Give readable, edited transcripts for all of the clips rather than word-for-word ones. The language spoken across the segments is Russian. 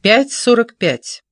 5:45.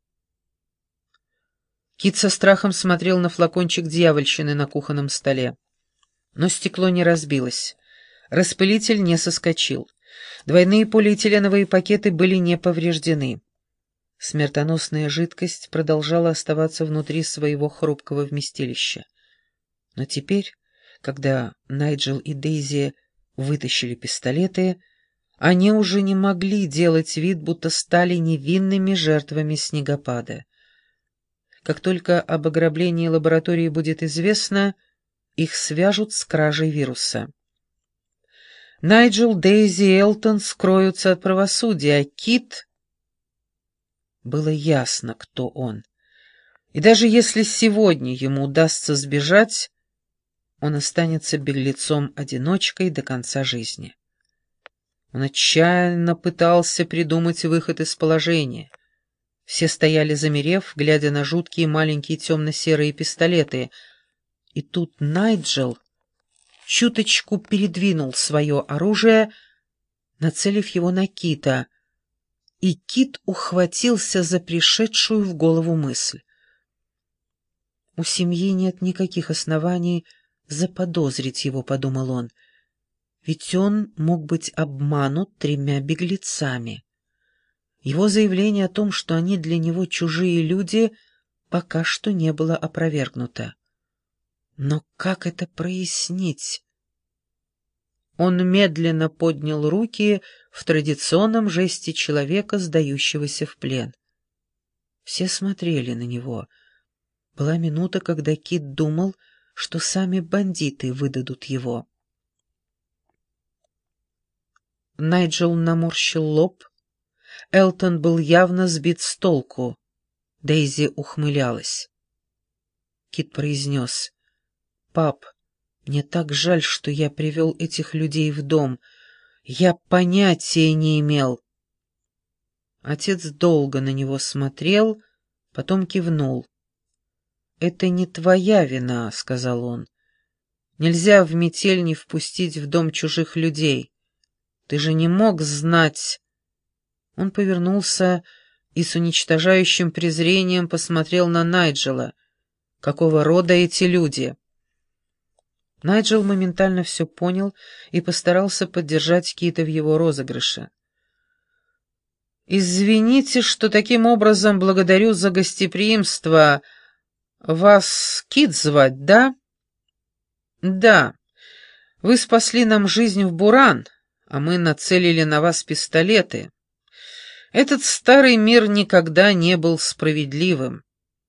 Кит со страхом смотрел на флакончик дьявольщины на кухонном столе. Но стекло не разбилось. Распылитель не соскочил. Двойные полиэтиленовые пакеты были не повреждены. Смертоносная жидкость продолжала оставаться внутри своего хрупкого вместилища. Но теперь, когда Найджел и Дейзи вытащили пистолеты, они уже не могли делать вид, будто стали невинными жертвами снегопада. Как только об ограблении лаборатории будет известно, их свяжут с кражей вируса. Найджел, Дейзи и Элтон скроются от правосудия, а Кит... Было ясно, кто он. И даже если сегодня ему удастся сбежать, он останется беглецом-одиночкой до конца жизни. Он отчаянно пытался придумать выход из положения. Все стояли замерев, глядя на жуткие маленькие темно-серые пистолеты. И тут Найджел чуточку передвинул свое оружие, нацелив его на Кита, и Кит ухватился за пришедшую в голову мысль. «У семьи нет никаких оснований заподозрить его», — подумал он, — «ведь он мог быть обманут 3 беглецами». Его заявление о том, что они для него чужие люди, пока что не было опровергнуто. Но как это прояснить? Он медленно поднял руки в традиционном жесте человека, сдающегося в плен. Все смотрели на него. Была минута, когда Кит думал, что сами бандиты выдадут его. Найджел наморщил лоб. Элтон был явно сбит с толку. Дейзи ухмылялась. Кит произнес: «Пап, мне так жаль, что я привел этих людей в дом. Я понятия не имел». Отец долго на него смотрел, потом кивнул. «Это не твоя вина», — сказал он. «Нельзя в метель не впустить в дом чужих людей. Ты же не мог знать...» Он повернулся и с уничтожающим презрением посмотрел на Найджела. «Какого рода эти люди?» Найджел моментально все понял и постарался поддержать Кита в его розыгрыше. «Извините, что таким образом благодарю за гостеприимство. Вас Кит звать, да?» «Да. Вы спасли нам жизнь в Буран, а мы нацелили на вас пистолеты. Этот старый мир никогда не был справедливым».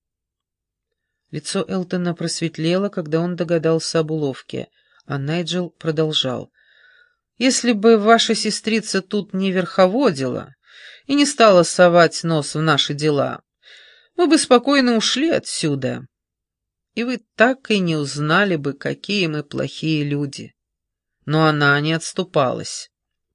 Лицо Элтона просветлело, когда он догадался об уловке, а Найджел продолжал. «Если бы ваша сестрица тут не верховодила и не стала совать нос в наши дела, мы бы спокойно ушли отсюда, и вы так и не узнали бы, какие мы плохие люди». Но она не отступалась.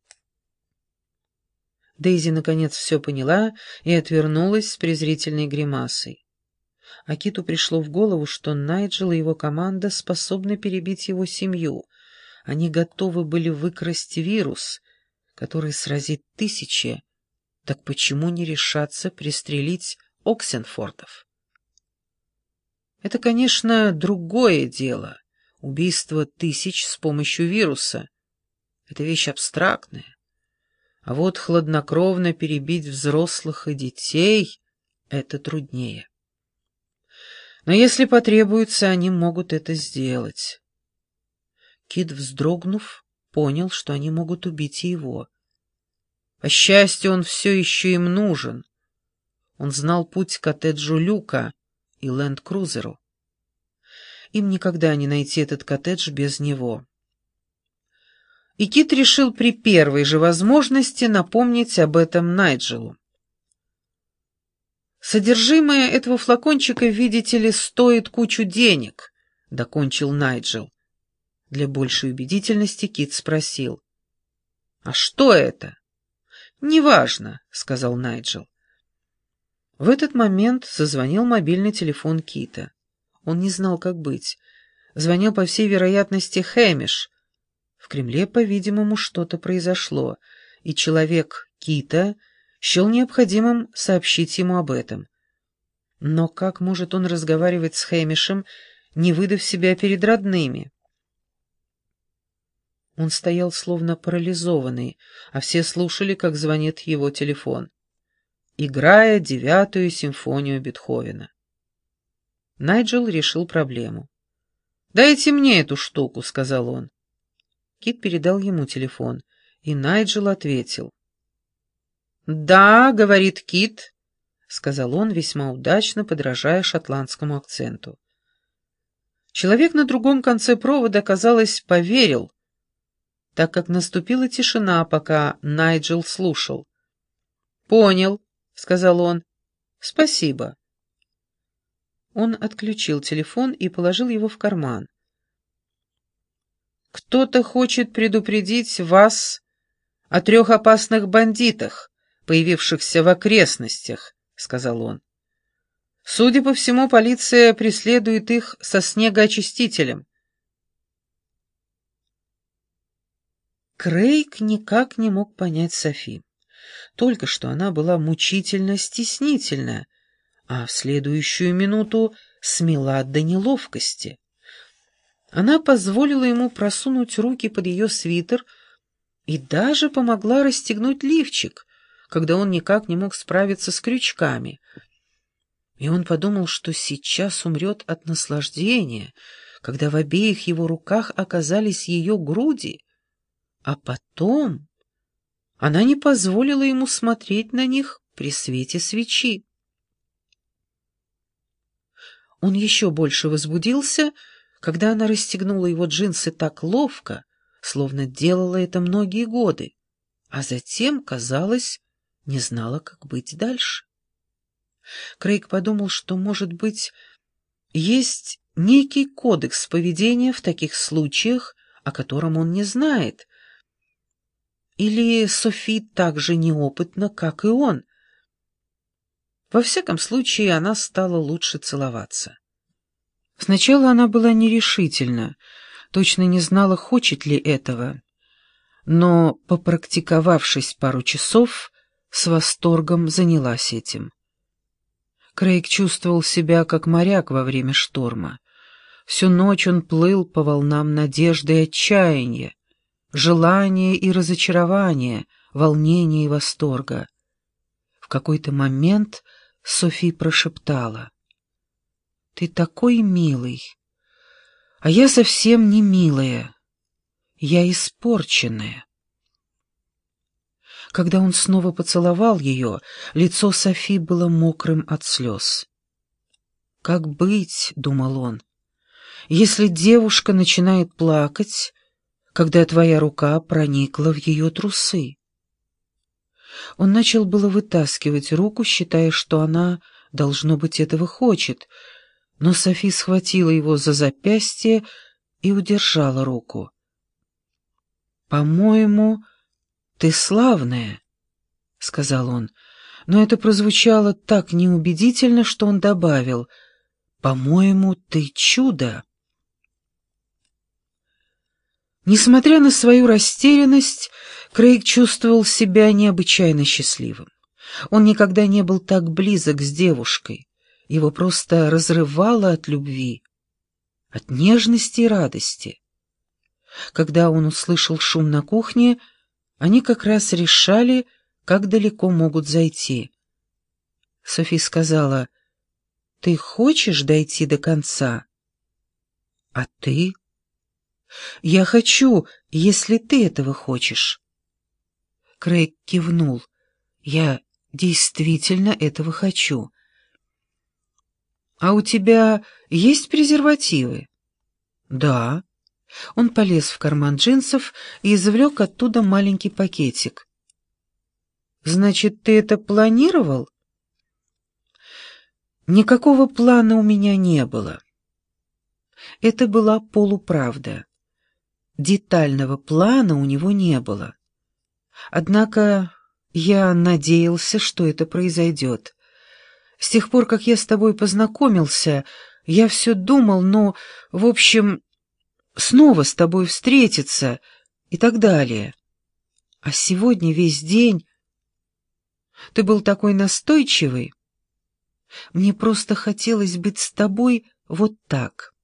Дейзи наконец все поняла и отвернулась с презрительной гримасой. А Киту пришло в голову, что Найджел и его команда способны перебить его семью. Они готовы были выкрасть вирус, который сразит тысячи. Так почему не решаться пристрелить Оксенфордов? Это, конечно, другое дело. Убийство тысяч с помощью вируса — это вещь абстрактная. А вот хладнокровно перебить взрослых и детей — это труднее. Но если потребуется, они могут это сделать. Кит, вздрогнув, понял, что они могут убить и его. По счастью, он все еще им нужен. Он знал путь к коттеджу Люка и ленд-крузеру. Им никогда не найти этот коттедж без него. И Кит решил при первой же возможности напомнить об этом Найджелу. «Содержимое этого флакончика, видите ли, стоит кучу денег», — докончил Найджел. Для большей убедительности Кит спросил: «А что это?» «Неважно», — сказал Найджел. В этот момент зазвонил мобильный телефон Кита. Он не знал, как быть. Звонил, по всей вероятности, Хэмиш. В Кремле, по-видимому, что-то произошло, и человек Кита счел необходимым сообщить ему об этом. Но как может он разговаривать с Хэмишем, не выдав себя перед родными? Он стоял словно парализованный, а все слушали, как звонит его телефон, играя 9-ю симфонию Бетховена. Найджел решил проблему. «Дайте мне эту штуку», — сказал он. Кит передал ему телефон, и Найджел ответил. «Да, — говорит Кит, — сказал он, весьма удачно подражая шотландскому акценту. Человек на другом конце провода, казалось, поверил, так как наступила тишина, пока Найджел слушал. «Понял», — сказал он. «Спасибо». Он отключил телефон и положил его в карман. «Кто-то хочет предупредить вас о 3 опасных бандитах, появившихся в окрестностях», — сказал он. «Судя по всему, полиция преследует их со снегоочистителем». Крейг никак не мог понять Софи. Только что она была мучительно стеснительна, а в следующую минуту смела до неловкости. Она позволила ему просунуть руки под ее свитер и даже помогла расстегнуть лифчик, когда он никак не мог справиться с крючками. И он подумал, что сейчас умрет от наслаждения, когда в обеих его руках оказались ее груди, а потом она не позволила ему смотреть на них при свете свечи. Он еще больше возбудился, когда она расстегнула его джинсы так ловко, словно делала это многие годы, а затем, казалось, не знала, как быть дальше. Крейг подумал, что, может быть, есть некий кодекс поведения в таких случаях, о котором он не знает. Или Софи так же неопытна, как и он. Во всяком случае, она стала лучше целоваться. Сначала она была нерешительна, точно не знала, хочет ли этого, но, попрактиковавшись пару часов, с восторгом занялась этим. Крейг чувствовал себя как моряк во время шторма. Всю ночь он плыл по волнам надежды и отчаяния, желания и разочарования, волнения и восторга. В какой-то момент Софи прошептала: «Ты такой милый, а я совсем не милая, я испорченная». Когда он снова поцеловал ее, лицо Софи было мокрым от слез. «Как быть?» — думал он, — «если девушка начинает плакать, когда твоя рука проникла в ее трусы?» Он начал было вытаскивать руку, считая, что она, должно быть, этого хочет, но Софи схватила его за запястье и удержала руку. «По-моему, ты славная», — сказал он, но это прозвучало так неубедительно, что он добавил: «По-моему, ты чудо». Несмотря на свою растерянность, Крейг чувствовал себя необычайно счастливым. Он никогда не был так близок с девушкой. Его просто разрывало от любви, от нежности и радости. Когда он услышал шум на кухне, они как раз решали, как далеко могут зайти. Софи сказала: «Ты хочешь дойти до конца?» «А ты?» «Я хочу, если ты этого хочешь». Крейг кивнул. «Я действительно этого хочу». «А у тебя есть презервативы?» «Да». Он полез в карман джинсов и извлек оттуда маленький пакетик. «Значит, ты это планировал?» «Никакого плана у меня не было». Это была полуправда. Детального плана у него не было. Однако я надеялся, что это произойдет. С тех пор, как я с тобой познакомился, я все думал, в общем, снова с тобой встретиться и так далее. А сегодня весь день... Ты был такой настойчивый. Мне просто хотелось быть с тобой вот так.